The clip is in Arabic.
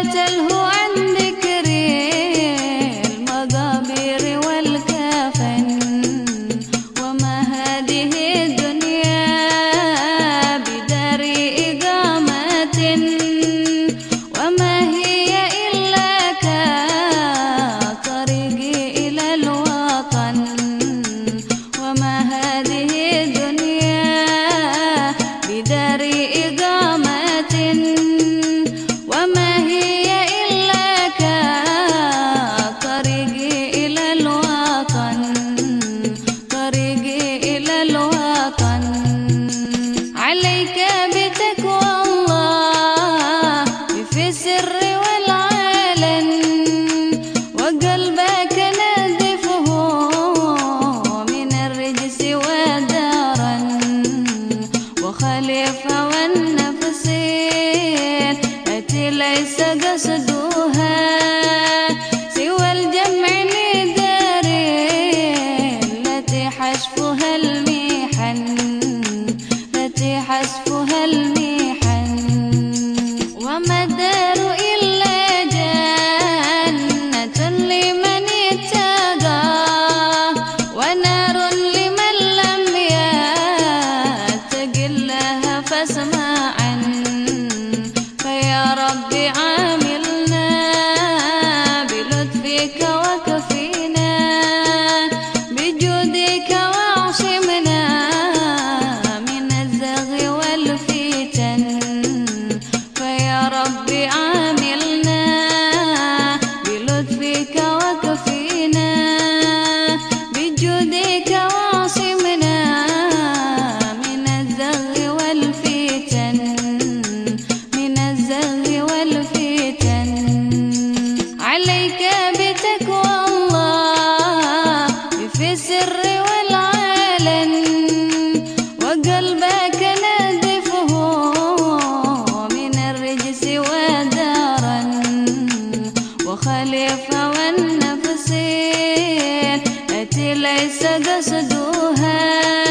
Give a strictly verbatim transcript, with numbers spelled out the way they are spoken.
تلهو عن ذكر المقابر والكفن. وما هذه الدنيا بدار إقامة، وما هي إلا كطريق إلى الوطن. وما هذه الدنيا بدار إقامة، وما هي إلا كطريق إلى الوطن، طريق إلى الوطن. عليك بتقوى الله في السر والعلن، وقلبك نظفه من الرجس والدرن. وخالف والنفس التي ليس قصدها سوى الجمع ندار، التي حشفها المحن، التي حشفها المحن. وما الدار إلا جنة لمن اتقى، ونار لمن لم يتق الله فاسمعا. فيا رب عاملنا بلطفك وكفينا بجودك، واعصمنا من الزغ والفتن. فيا رب عاملنا بلطفك وكفينا بجودك، واعصمنا من الزغ والفتن، من الزغ والفتن. عليك بتقوى الله في السر والعلن، وقلبك نظفه من الرجس والدرن. وخالف والنفس التي ليس قصدها